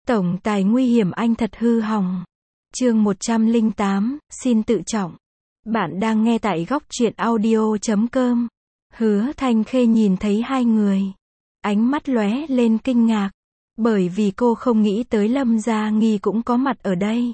Tổng tài nguy hiểm anh thật hư hỏng. Chương 108, xin tự trọng. Bạn đang nghe tại góc truyện audio.com. Hứa Thanh Khê nhìn thấy hai người. Ánh mắt lóe lên kinh ngạc. Bởi vì cô không nghĩ tới Lâm Gia Nghi cũng có mặt ở đây.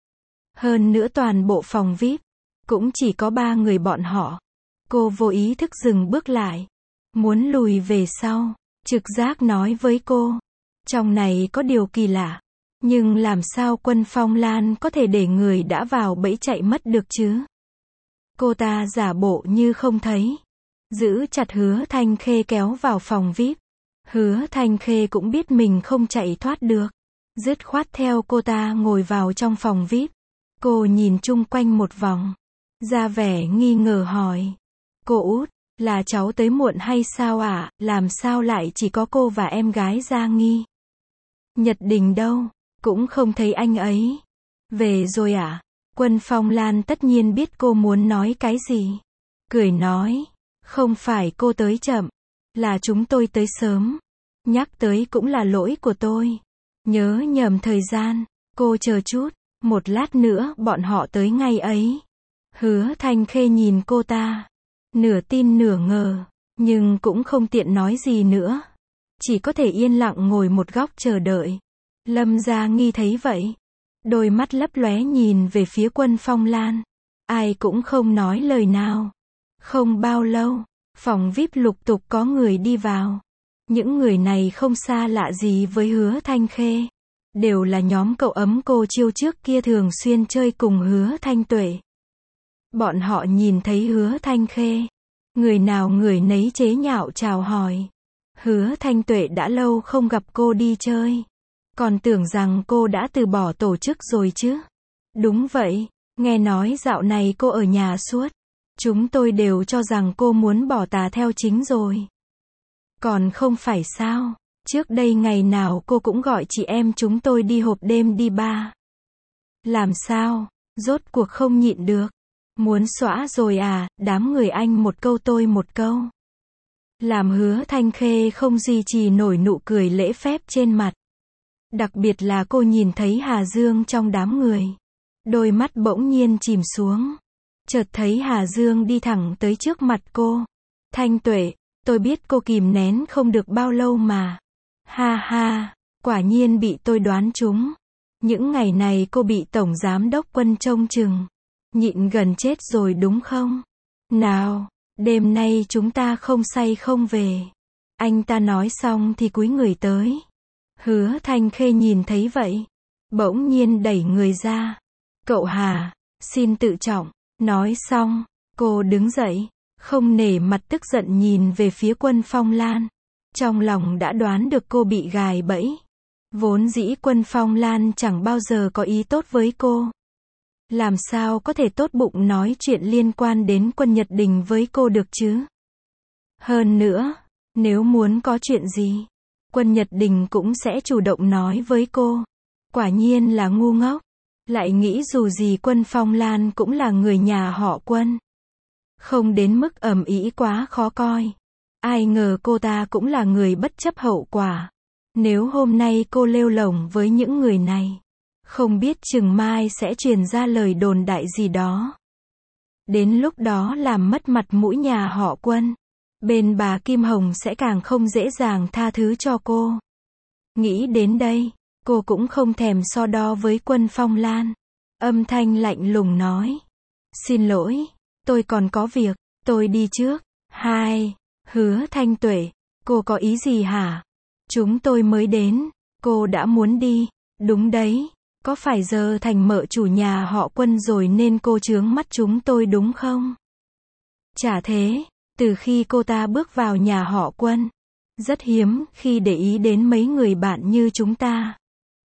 Hơn nữa toàn bộ phòng VIP, cũng chỉ có 3 người bọn họ. Cô vô ý thức dừng bước lại. Muốn lùi về sau. Trực giác nói với cô. Trong này có điều kỳ lạ. Nhưng làm sao Quân Phong Lan có thể để người đã vào bẫy chạy mất được chứ? Cô ta giả bộ như không thấy. Giữ chặt Hứa Thanh Khê kéo vào phòng VIP. Hứa Thanh Khê cũng biết mình không chạy thoát được. Dứt khoát theo cô ta ngồi vào trong phòng VIP. Cô nhìn chung quanh một vòng. Ra vẻ nghi ngờ hỏi. Cô út, là cháu tới muộn hay sao ạ? Làm sao lại chỉ có cô và em gái Gia Nghi? Nhật Đình đâu? Cũng không thấy anh ấy. Về rồi ạ? Quân Phong Lan tất nhiên biết cô muốn nói cái gì. Cười nói. Không phải cô tới chậm. Là chúng tôi tới sớm. Nhắc tới cũng là lỗi của tôi. Nhớ nhầm thời gian. Cô chờ chút. Một lát nữa bọn họ tới ngay ấy. Hứa Thanh Khê nhìn cô ta. Nửa tin nửa ngờ. Nhưng cũng không tiện nói gì nữa. Chỉ có thể yên lặng ngồi một góc chờ đợi. Lâm Gia Nghi thấy vậy. Đôi mắt lấp lóe nhìn về phía Quân Phong Lan. Ai cũng không nói lời nào. Không bao lâu, phòng VIP lục tục có người đi vào. Những người này không xa lạ gì với Hứa Thanh Khê. Đều là nhóm cậu ấm cô chiêu trước kia thường xuyên chơi cùng Hứa Thanh Tuệ. Bọn họ nhìn thấy Hứa Thanh Khê. Người nào người nấy chế nhạo chào hỏi. Hứa Thanh Tuệ đã lâu không gặp cô đi chơi. Còn tưởng rằng cô đã từ bỏ tổ chức rồi chứ. Đúng vậy, nghe nói dạo này cô ở nhà suốt. Chúng tôi đều cho rằng cô muốn bỏ tà theo chính rồi. Còn không phải sao, trước đây ngày nào cô cũng gọi chị em chúng tôi đi hộp đêm đi bar. Làm sao, rốt cuộc không nhịn được. Muốn xóa rồi à, đám người anh một câu tôi một câu. Làm Hứa Thanh Khê không duy trì nổi nụ cười lễ phép trên mặt. Đặc biệt là cô nhìn thấy Hà Dương trong đám người. Đôi mắt bỗng nhiên chìm xuống. Chợt thấy Hà Dương đi thẳng tới trước mặt cô. Thanh Tuệ, tôi biết cô kìm nén không được bao lâu mà. Ha ha, quả nhiên bị tôi đoán trúng. Những ngày này cô bị Tổng Giám đốc Quân trông chừng. Nhịn gần chết rồi đúng không? Nào, đêm nay chúng ta không say không về. Anh ta nói xong thì cúi người tới. Hứa Thanh Khê nhìn thấy vậy. Bỗng nhiên đẩy người ra. Cậu Hà, xin tự trọng. Nói xong, cô đứng dậy. Không nể mặt tức giận nhìn về phía Quân Phong Lan. Trong lòng đã đoán được cô bị gài bẫy. Vốn dĩ Quân Phong Lan chẳng bao giờ có ý tốt với cô. Làm sao có thể tốt bụng nói chuyện liên quan đến Quân Nhật Đình với cô được chứ? Hơn nữa, nếu muốn có chuyện gì, Quân Nhật Đình cũng sẽ chủ động nói với cô. Quả nhiên là ngu ngốc. Lại nghĩ dù gì Quân Phong Lan cũng là người nhà họ Quân. Không đến mức ầm ĩ quá khó coi. Ai ngờ cô ta cũng là người bất chấp hậu quả. Nếu hôm nay cô lêu lổng với những người này, không biết chừng mai sẽ truyền ra lời đồn đại gì đó. Đến lúc đó làm mất mặt mũi nhà họ Quân. Bên bà Kim Hồng sẽ càng không dễ dàng tha thứ cho cô. Nghĩ đến đây, cô cũng không thèm so đo với Quân Phong Lan. Âm thanh lạnh lùng nói. Xin lỗi, tôi còn có việc, tôi đi trước. Hai, Hứa Thanh Tuệ, cô có ý gì hả? Chúng tôi mới đến, cô đã muốn đi. Đúng đấy, có phải giờ thành mợ chủ nhà họ Quân rồi nên cô chướng mắt chúng tôi đúng không? Chả thế, từ khi cô ta bước vào nhà họ Quân, rất hiếm khi để ý đến mấy người bạn như chúng ta.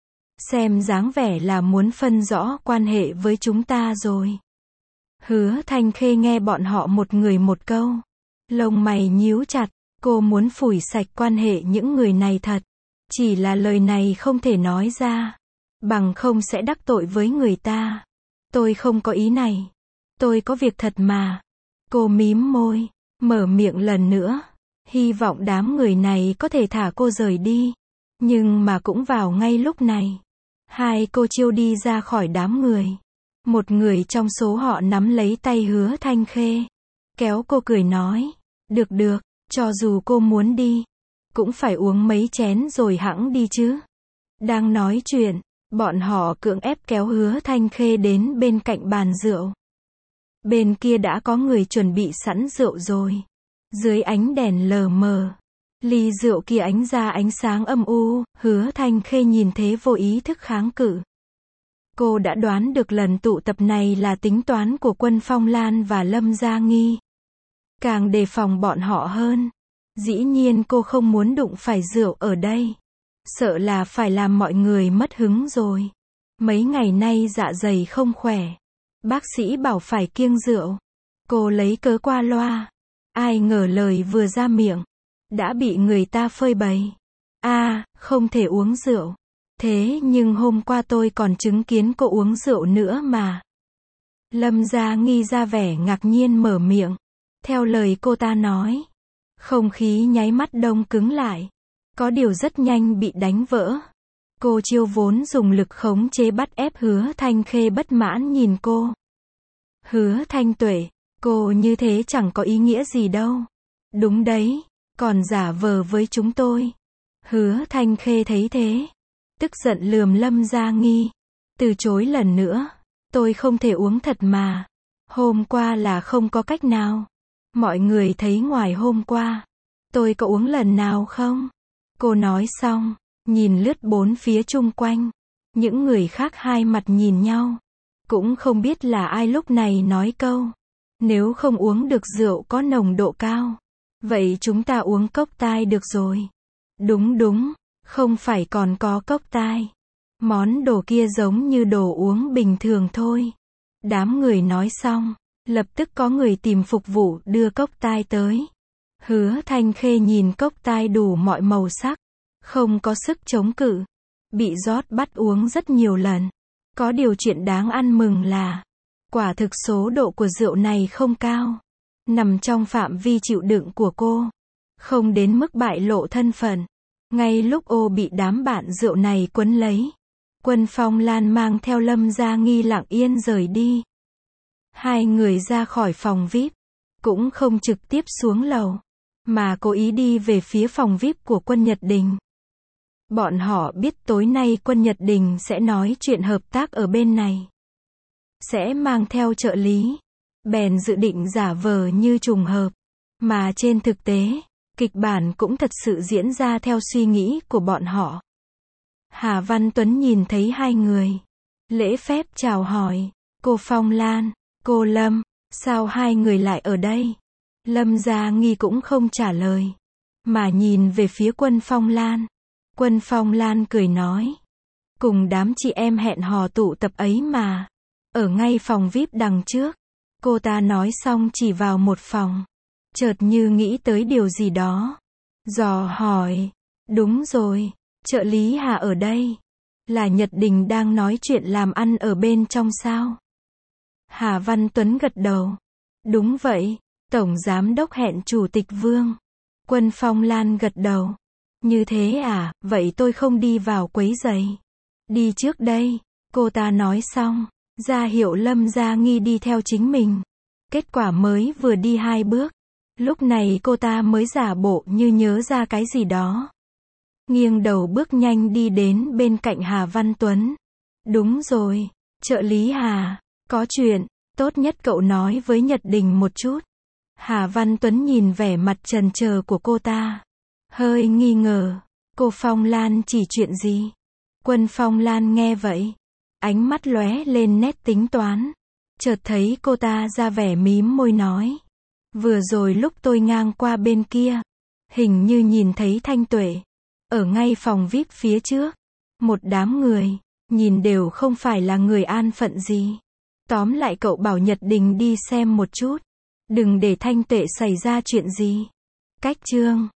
Xem dáng vẻ là muốn phân rõ quan hệ với chúng ta rồi. Hứa Thanh Khê nghe bọn họ một người một câu. Lông mày nhíu chặt, cô muốn phủi sạch quan hệ những người này thật. Chỉ là lời này không thể nói ra. Bằng không sẽ đắc tội với người ta. Tôi không có ý này. Tôi có việc thật mà. Cô mím môi, mở miệng lần nữa. Hy vọng đám người này có thể thả cô rời đi. Nhưng mà cũng vào ngay lúc này. Hai cô Chiêu đi ra khỏi đám người. Một người trong số họ nắm lấy tay Hứa Thanh Khê. Kéo cô cười nói. Được được, cho dù cô muốn đi. Cũng phải uống mấy chén rồi hẵng đi chứ. Đang nói chuyện, bọn họ cưỡng ép kéo Hứa Thanh Khê đến bên cạnh bàn rượu. Bên kia đã có người chuẩn bị sẵn rượu rồi. Dưới ánh đèn lờ mờ, ly rượu kia ánh ra ánh sáng âm u, Hứa Thanh Khê nhìn thế vô ý thức kháng cự. Cô đã đoán được lần tụ tập này là tính toán của Quân Phong Lan và Lâm Gia Nghi. Càng đề phòng bọn họ hơn. Dĩ nhiên cô không muốn đụng phải rượu ở đây. Sợ là phải làm mọi người mất hứng rồi. Mấy ngày nay dạ dày không khỏe. Bác sĩ bảo phải kiêng rượu. Cô lấy cớ qua loa. Ai ngờ lời vừa ra miệng, đã bị người ta phơi bày. Không thể uống rượu. Thế nhưng hôm qua tôi còn chứng kiến cô uống rượu nữa mà. Lâm Gia Nghi ra vẻ ngạc nhiên mở miệng. Theo lời cô ta nói, không khí nháy mắt đông cứng lại. Có điều rất nhanh bị đánh vỡ. Cô Chiêu vốn dùng lực khống chế bắt ép Hứa Thanh Khê bất mãn nhìn cô. Hứa Thanh Tuệ, cô như thế chẳng có ý nghĩa gì đâu. Đúng đấy, còn giả vờ với chúng tôi. Hứa Thanh Khê thấy thế, tức giận lườm Lâm Gia Nghi. Từ chối lần nữa, tôi không thể uống thật mà. Hôm qua là không có cách nào. Mọi người thấy ngoài hôm qua, tôi có uống lần nào không? Cô nói xong, nhìn lướt bốn phía chung quanh. Những người khác hai mặt nhìn nhau. Cũng không biết là ai lúc này nói câu. Nếu không uống được rượu có nồng độ cao, vậy chúng ta uống cốc tai được rồi. Đúng đúng, không phải còn có cốc tai. Món đồ kia giống như đồ uống bình thường thôi. Đám người nói xong, lập tức có người tìm phục vụ đưa cốc tai tới. Hứa Thanh Khê nhìn cốc tai đủ mọi màu sắc, không có sức chống cự, bị rót bắt uống rất nhiều lần. Có điều chuyện đáng ăn mừng là, quả thực số độ của rượu này không cao, nằm trong phạm vi chịu đựng của cô, không đến mức bại lộ thân phận. Ngay lúc ô bị đám bạn rượu này quấn lấy, Quân Phong Lan mang theo Lâm Gia Nghi lặng yên rời đi. Hai người ra khỏi phòng VIP, cũng không trực tiếp xuống lầu, mà cố ý đi về phía phòng VIP của Quân Nhật Đình. Bọn họ biết tối nay Quân Nhật Đình sẽ nói chuyện hợp tác ở bên này. Sẽ mang theo trợ lý. Bèn dự định giả vờ như trùng hợp. Mà trên thực tế, kịch bản cũng thật sự diễn ra theo suy nghĩ của bọn họ. Hà Văn Tuấn nhìn thấy hai người. Lễ phép chào hỏi. Cô Phong Lan, cô Lâm, sao hai người lại ở đây? Lâm Gia Nghi cũng không trả lời, mà nhìn về phía Quân Phong Lan. Quân Phong Lan cười nói. Cùng đám chị em hẹn hò tụ tập ấy mà. Ở ngay phòng VIP đằng trước. Cô ta nói xong chỉ vào một phòng. Chợt như nghĩ tới điều gì đó. Dò hỏi. Đúng rồi, trợ lý Hà ở đây. Là Nhật Đình đang nói chuyện làm ăn ở bên trong sao? Hà Văn Tuấn gật đầu. Đúng vậy, Tổng Giám Đốc hẹn Chủ tịch Vương. Quân Phong Lan gật đầu. Như thế à, vậy tôi không đi vào quấy rầy. Đi trước đây, cô ta nói xong, ra hiệu Lâm Gia Nghi đi theo chính mình. Kết quả mới vừa đi 2 bước, lúc này cô ta mới giả bộ như nhớ ra cái gì đó. Nghiêng đầu bước nhanh đi đến bên cạnh Hà Văn Tuấn. Đúng rồi, trợ lý Hà, có chuyện, tốt nhất cậu nói với Nhật Đình một chút. Hà Văn Tuấn nhìn vẻ mặt chần chờ của cô ta, hơi nghi ngờ. Cô Phong Lan chỉ chuyện gì? Quân Phong Lan nghe vậy, ánh mắt lóe lên nét tính toán. Chợt thấy cô ta ra vẻ mím môi nói. Vừa rồi lúc tôi ngang qua bên kia, hình như nhìn thấy Thanh Tuệ. Ở ngay phòng VIP phía trước. Một đám người, nhìn đều không phải là người an phận gì. Tóm lại cậu bảo Nhật Đình đi xem một chút. Đừng để Thanh Tuệ xảy ra chuyện gì. Cách chương